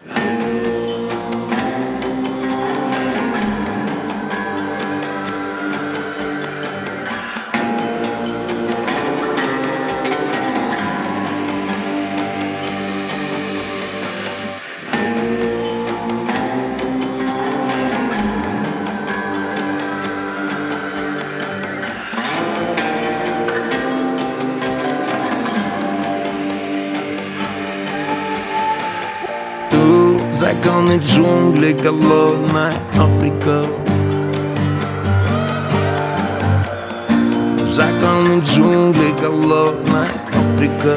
Законы джунглей, голодная Африка. Законы джунглей, голодная Африка.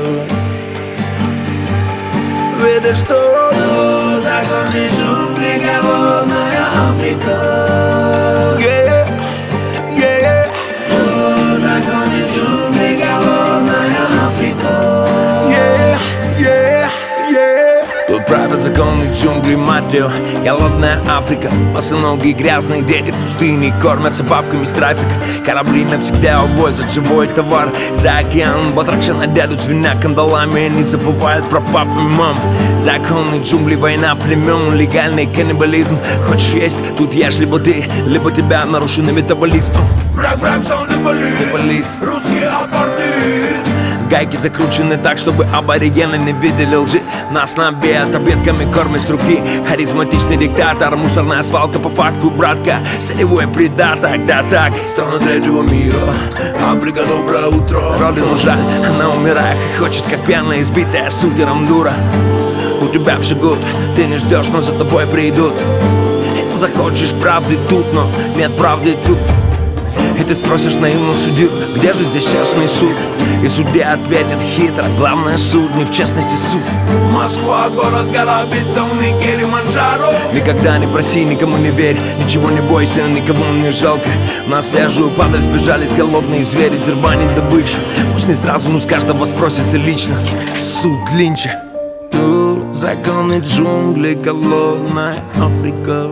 Видишь, что законы джунглей, голодная Африка. Yeah, yeah. Законы джунглей, голодная Африка. Yeah, yeah, yeah. Тут правят законы джунглей, мать ее, голодная Африка. Босоногие грязные дети пустыни кормятся бабками с трафика. Корабли навсегда увозят живой товар за океан. Батракши надедут свиня кандалами, не забывают про папу и маму. Законы джунглей, война племен, легальный каннибализм. Хочешь есть, тут ешь либо ты, либо тебя нарушенный метаболизм. Враг, сон, либо русский апартеид. Гайки закручены так, чтобы аборигены не видели лжи. Нас набеят таблетками, кормят с руки. Харизматичный диктатор, мусорная свалка по факту, братка. Сырьевой придаток, да так. Страна третьего мира, Африка, доброе утро. Родину жаль, она умирает, хочет как пьяная, избитая сутером дура. У тебя все гуд, ты не ждешь, но за тобой придут. И ты захочешь правды тут, но нет правды тут. И ты спросишь наивную судью, где же здесь честный суд? И судья ответит хитро, главное суд, не в честности суд. Москва, город, гора, бетонный Килиманджаро. Никогда не проси, никому не верь, ничего не бойся, никому не жалко. На свежую падаль сбежались голодные звери, дербанить добычу. Пусть не сразу, но с каждого спросится лично. Суд Линча. Тут законы джунглей, голодная Африка.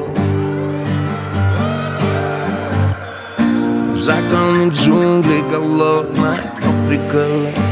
Законы джунглей, голодная Африка.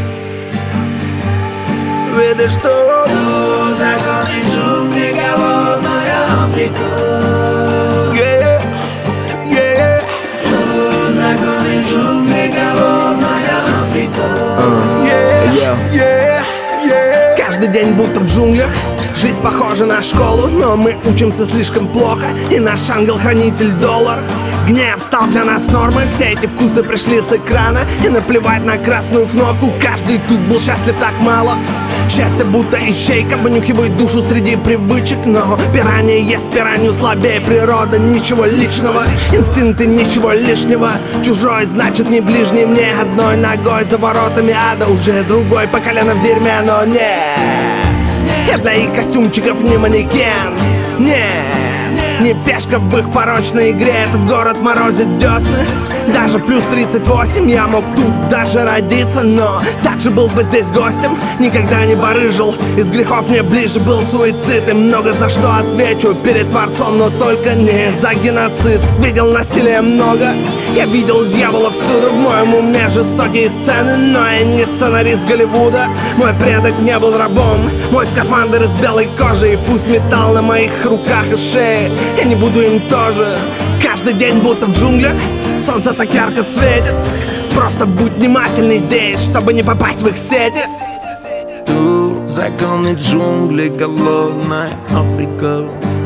Видишь, что законы джунглей, голодная Африка. Yeah, yeah. Законы джунглей, голодная Африка. Yeah, yeah, yeah. Каждый день будто в джунглях. Жизнь похожа на школу, но мы учимся слишком плохо. И наш ангел-хранитель доллар. Гнев стал для нас нормой. Все эти вкусы пришли с экрана. И наплевать на красную кнопку. Каждый тут был счастлив так мало. Счастье будто ищейка, вынюхивает душу среди привычек. Но пиранья ест пиранью, слабее природа. Ничего личного, инстинкты ничего лишнего. Чужой значит не ближний мне. Одной ногой за воротами ада, уже другой по колено в дерьме. Но нет, я для их костюмчиков не манекен. Нет, не пешка в их порочной игре. Этот город морозит десны. Даже в плюс 38 я мог тут даже родиться. Но также был бы здесь гостем. Никогда не барыжил, из грехов мне ближе был суицид. И много за что отвечу перед Творцом, но только не за геноцид. Видел насилия много, я видел дьявола всюду. В моем уме жестокие сцены, но я не сценарист Голливуда. Мой предок не был рабом, мой скафандр из белой кожи. И пусть металл на моих руках и шее, я не буду им тоже. Каждый день будто в джунглях, солнце так ярко светит. Просто будь внимательный здесь, чтобы не попасть в их сети. Тут законы джунглей, голодная Африка.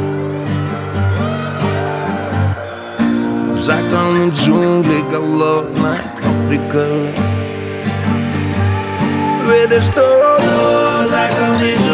Законы джунглей, голодная Африка. Видишь, что законы